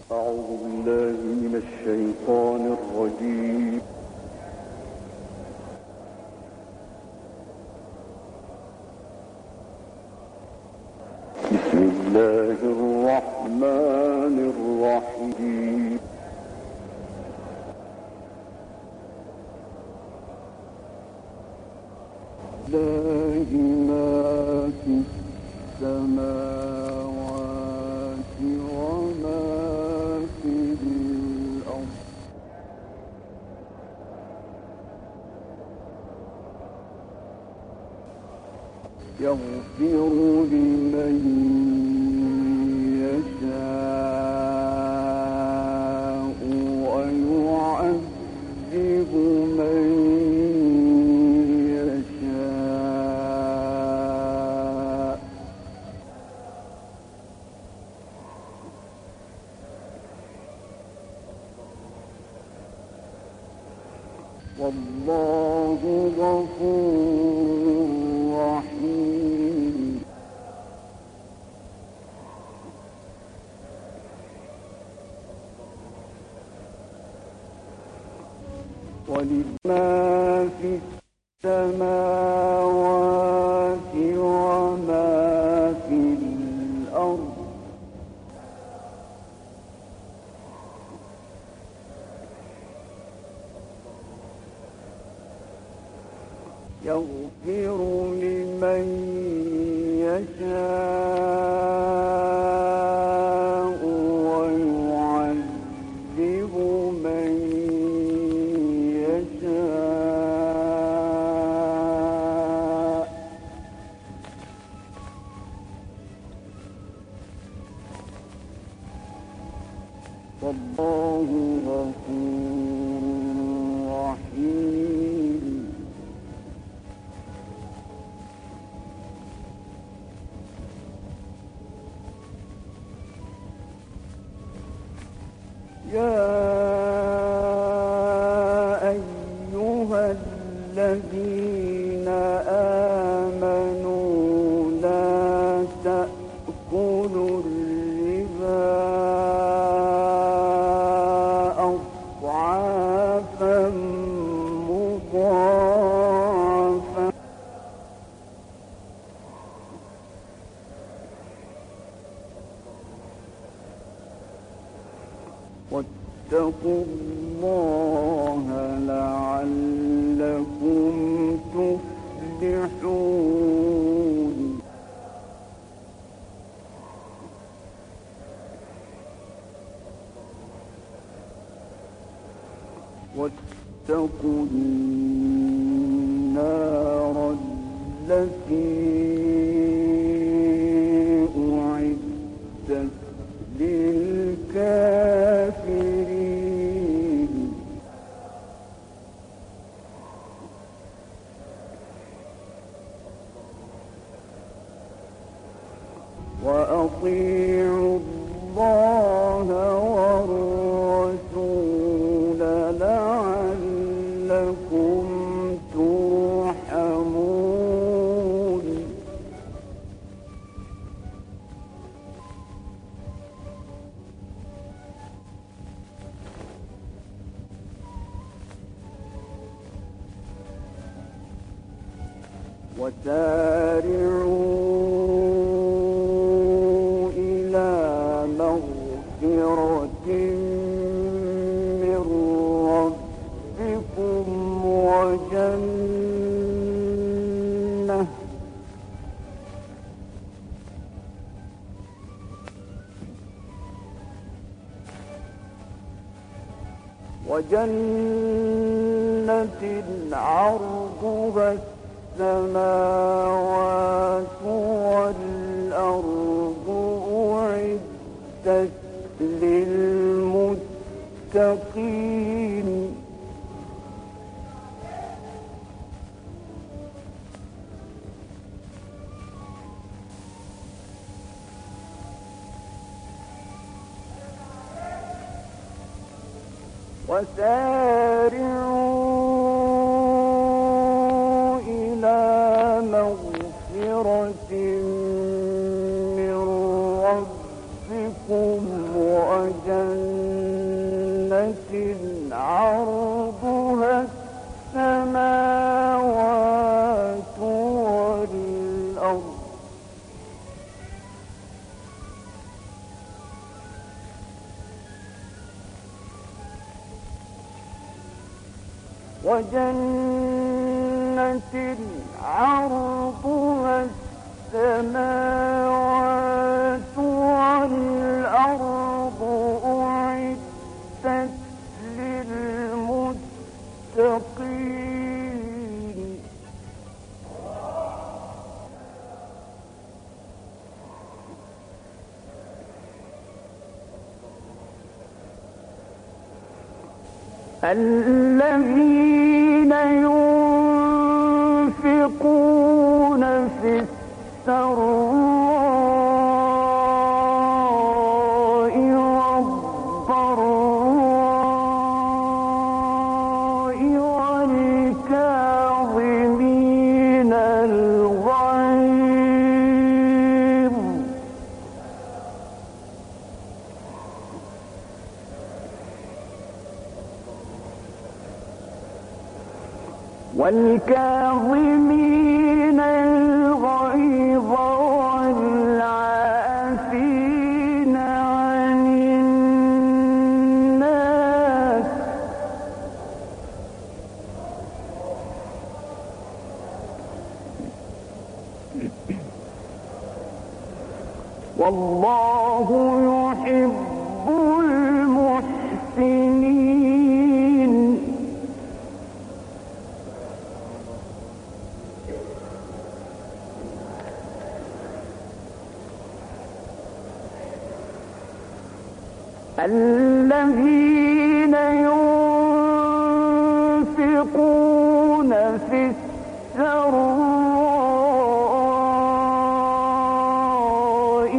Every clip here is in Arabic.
أعوذ بالله من الشيطان الرجيم. بسم الله الرحمن الرحيم. لله ما في السماوات وما في الأرض. يغفر لمن يشاء ويعذب من يشاء. والله غفور رحيم. ولما في السماوات وما في الأرض. يغفر لمن يشاء ويعذب من يشاء. والله غفور رحيم. يا أيها الذين آمنوا لا تأكلوا الربا أضعافا مضاعفة واتقوا الله لعلكم تفلحون. واتقوا النار التي أعدت للكافرين. وأطيعوا الله والرسول لعلكم ترحمون. وسارعوا إلى مغفرة من ربكم وجنة عرضها السماوات والأرض أعدت للمتقين. وسارعوا إلى مغفرة من ربكم وجنة الأرض وجنة عرضها السماوات والأرض أعدت للمتقين الذين ينفقون في السراء والضراء والكاظمين الغيظ والعافين عن الناس والله يحب المحسنين الذين ينفقون في السراء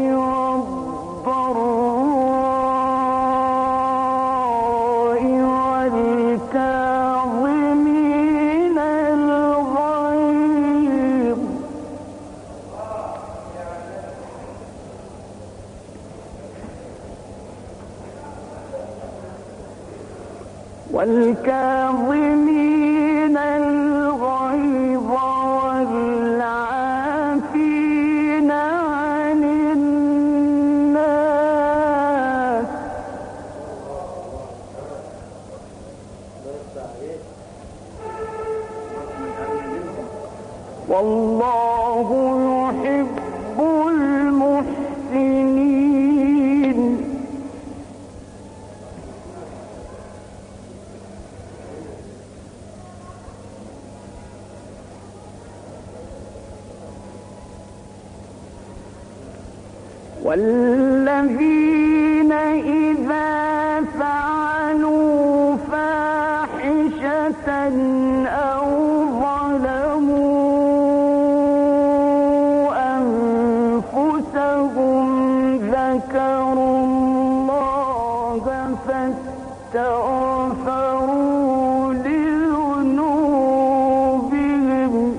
والضراء والكاظمين الغيظ والعافين عن الناس والله يحب المحسنين والذين إذا فعلوا فاحشة أو ظلموا أنفسهم ذكروا الله فاستغفروا لذنوبهم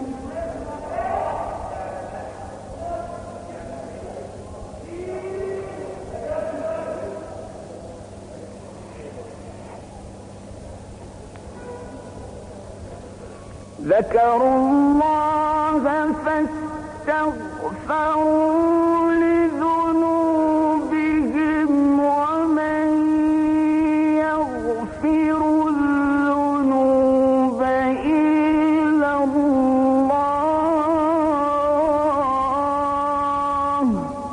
ومن يغفر الذنوب إلا الله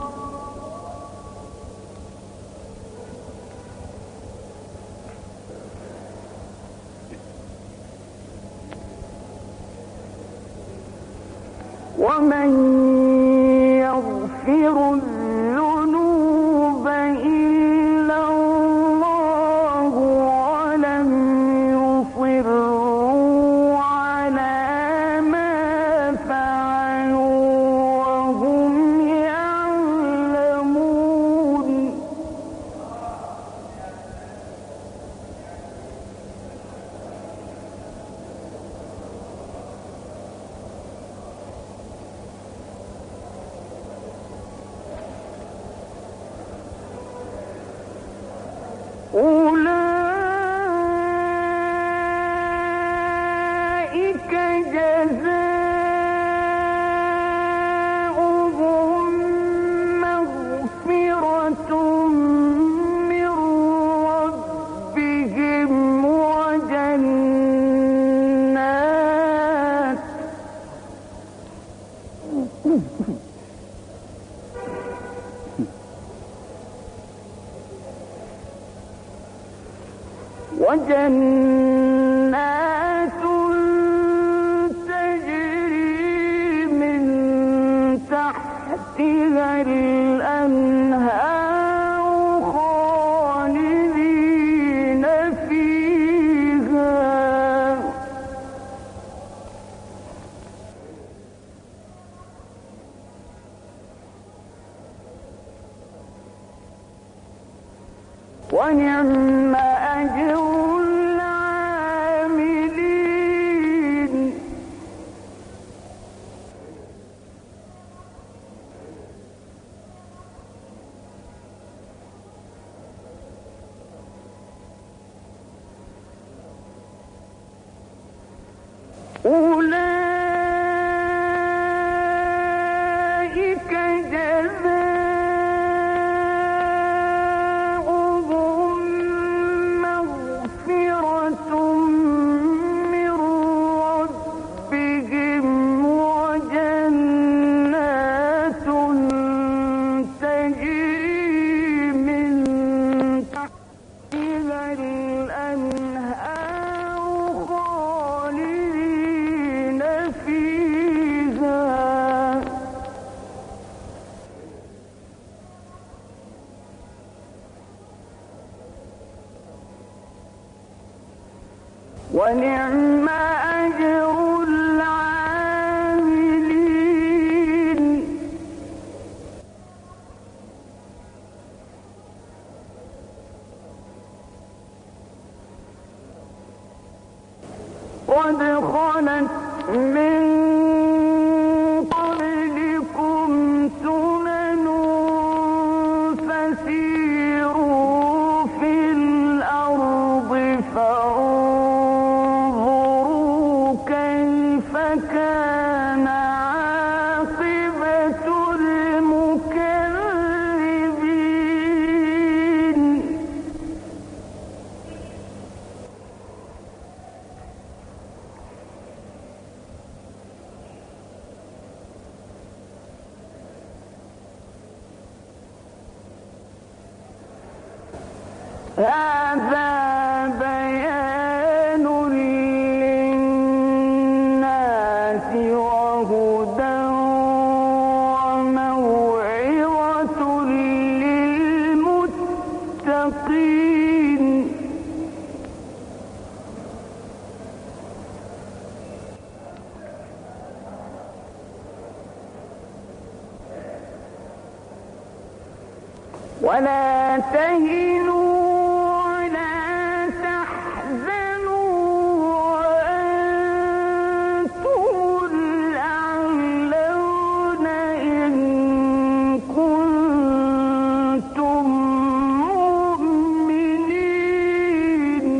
ومن يغفر الذنوب إلا الله ولم يصروا على ما فعلوا وهم يعلمون وجنات تجري من تحتها الأنهار خالدين فيها ونعم أجر العاملين أولئك جزاؤهم مغفرة من ربهم وجنات تجري من تحتها الأنهار خالدين فيها ونعم أجر العاملين قد خلت من قبلكم سنن فسيروا في الأرض فانظروا كيف كان عاقبة المكذبين هذا بيان للناس وهدى وموعظة للمتقين ولا تهنوا ولا تحزنوا وأنتم الأعلون إن كنتم مؤمنين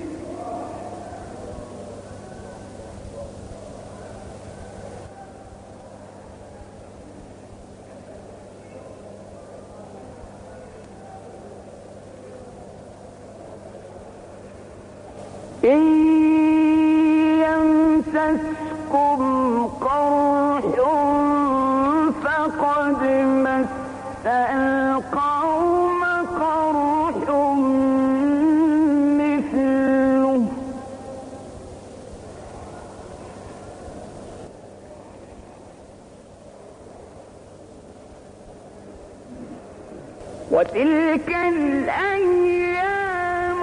إن يمسسكم قرح فقد مس القوم قرح مثله وتلك الأيام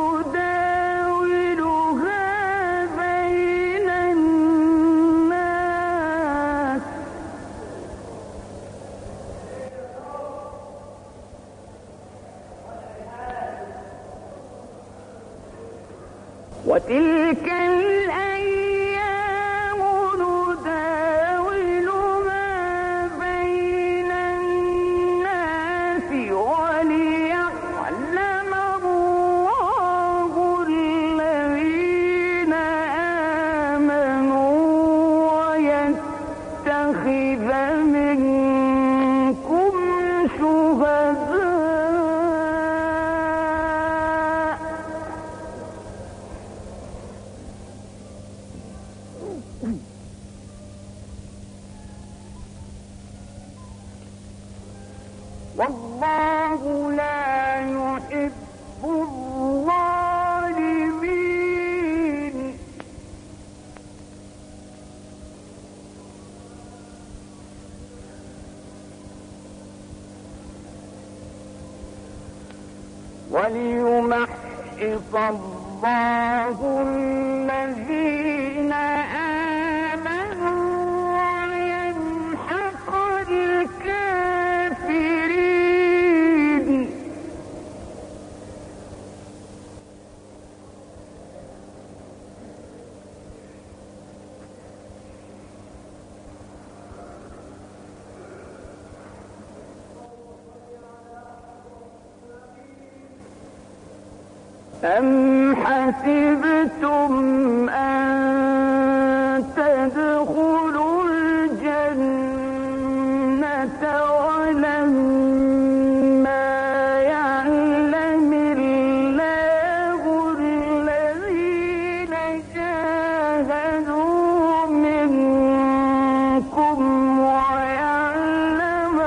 نداولها بين الناس وتلك الأيام نداولها بين الناس وليعلم الله الذين آمنوا ويتخذ منكم شهداء والله لا يحب الظالمين. وليمحص الله الذين آمنوا ويمحق الكافرين. أم حسبتم أن تدخلوا الجنة ولما يعلم الله الذين جاهدوا منكم ويعلم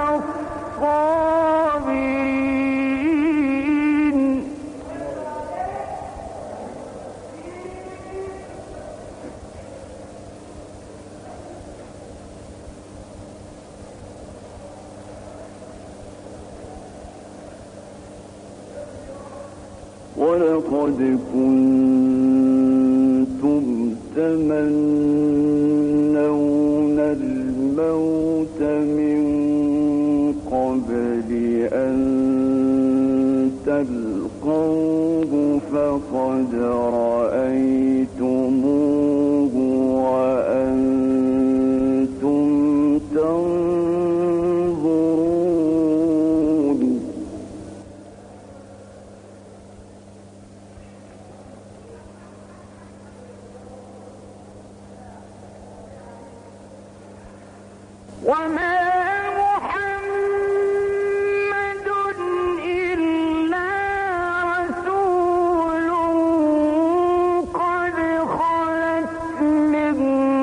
الصابرين. ولقد كنتم تمنون الموت من قبل أن تلقوه فقد رأيتموه وأنتم تنظرون. وما محمد إلا رسول قد خلت من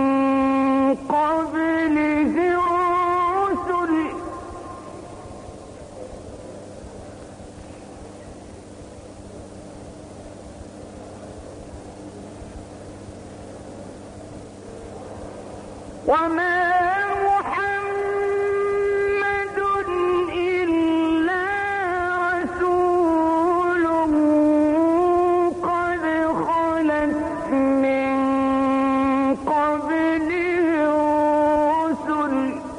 قبله الرسل وما محمد إلا رسول قد خلت من قبله الرسل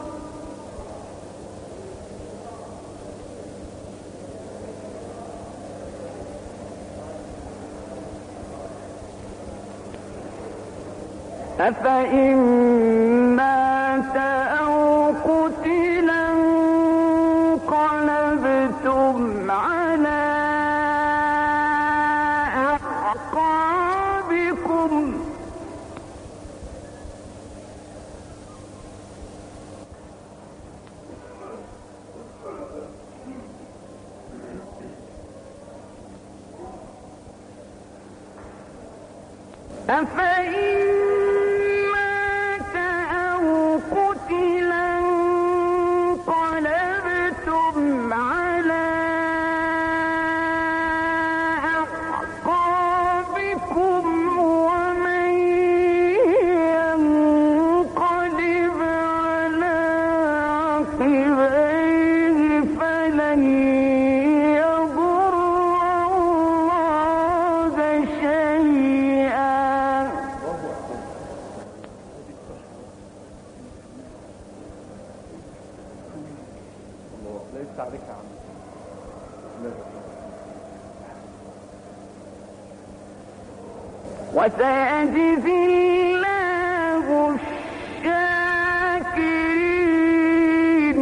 أفإن مات أو قتلا انقلبتم على أعقابكم أفإن مات أو قتلا انقلبتم على أعقابكم ومن ينقلب على عقبيه فلن يضر الله شيئا. ليس عليك عم وسيجزي الله الشاكرين.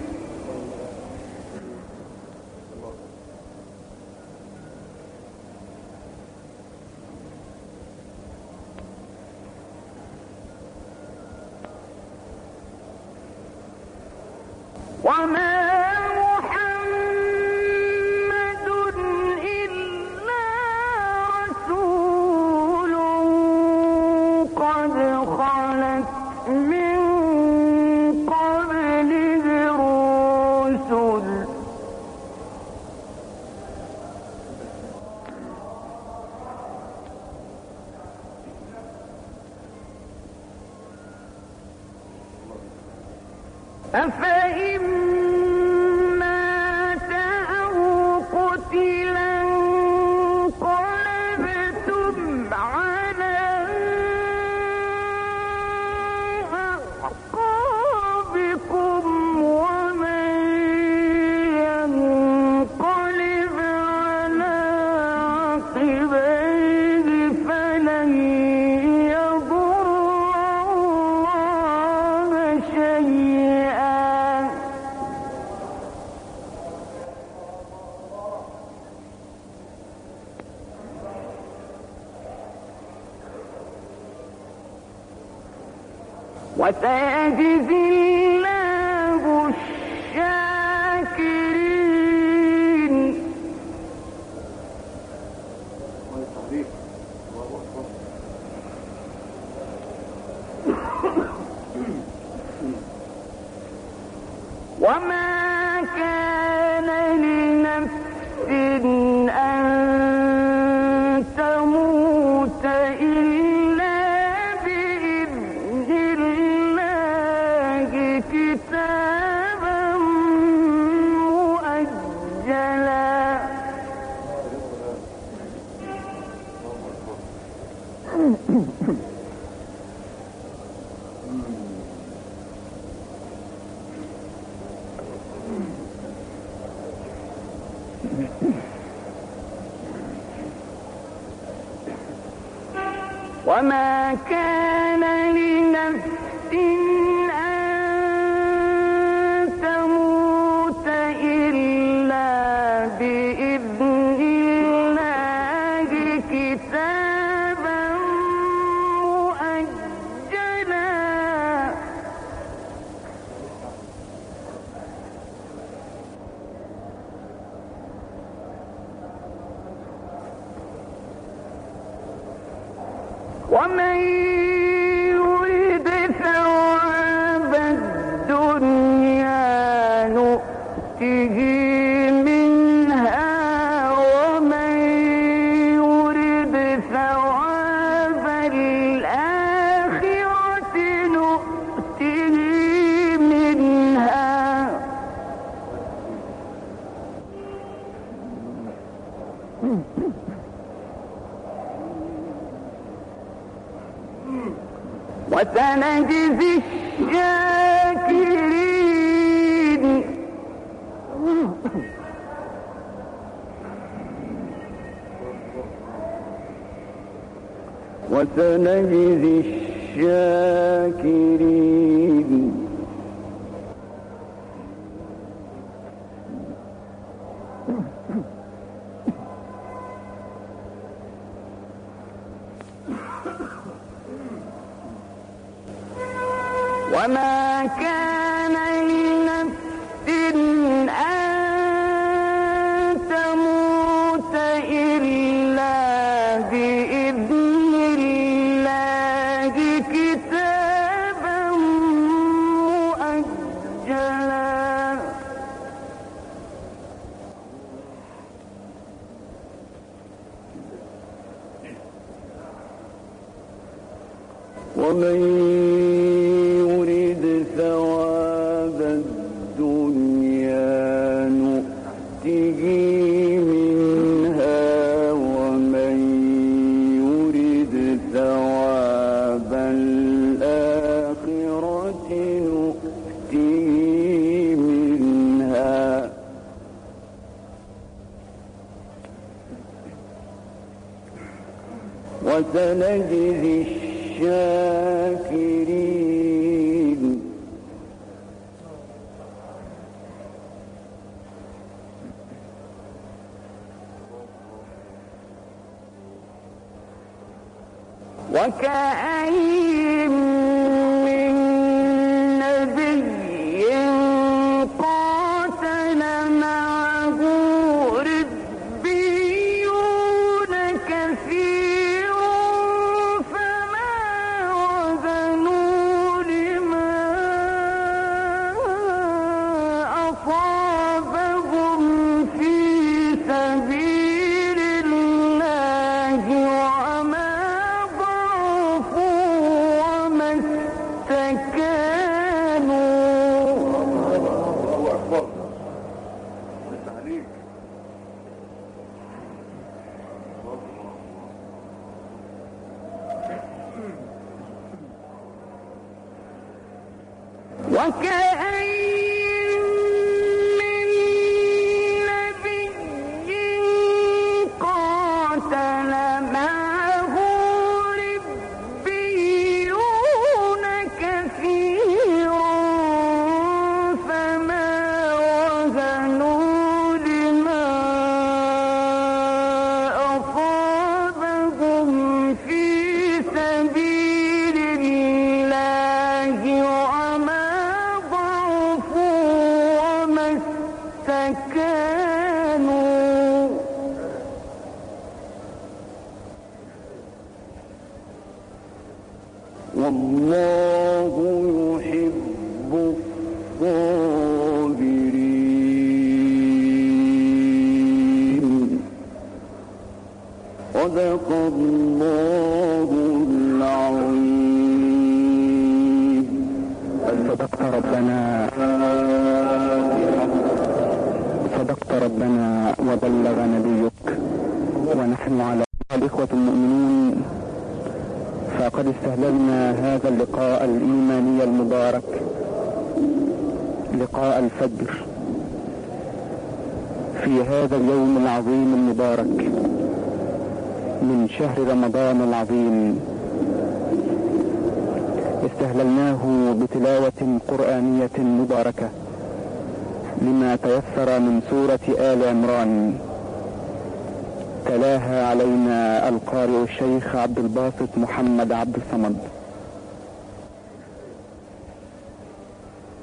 وما محمد إلا رسول قد خلت من قبله الرسل أفإن مات أو قتلا انقلبتم على أعقابكم ومن ينقلب على عقبيه فلن يضر الله شيئا وسيجزي الله الشاكرين. وما كان لنفس أن تموت إلا بإذن الله كتابا مؤجلا. وما كان لنفس أن تموت إلا بإذن الله كتابا مؤجلا. ومن يرد ثواب الدنيا نؤته منها ومن يرد ثواب الآخرة نؤته منها وسنجزي الشاكرين. وسنجزي الشاكرين. وما كان لنفس أن تموت إلا بإذن الله كتابا مؤجلا. ومن يرد ثواب الدنيا نؤته منها ومن يرد ثواب الآخرة نؤته منها وسنجزي الشاكرين. وكأين من نبي قاتل معه ربيون كثير فما وهنوا لما أصابهم في سبيل الله وما ضعفوا وكأين من نبي قاتل معه ربيون كثير فما وهنوا لما أصابهم في سبيل الله وما ضعفوا وما استكانوا والله يحب الصابرين. صدق الله العظيم. صدقت ربنا وبلغ نبيك، ونحن على الإخوة المؤمنون فقد استهللنا هذا اللقاء الإيماني المبارك، لقاء الفجر في هذا اليوم العظيم المبارك من شهر رمضان العظيم. استهللناه بتلاوة قرآنية مباركة لما تيسر من سورة آل عمران، تلاها علينا القارئ الشيخ عبد الباسط محمد عبد الصمد.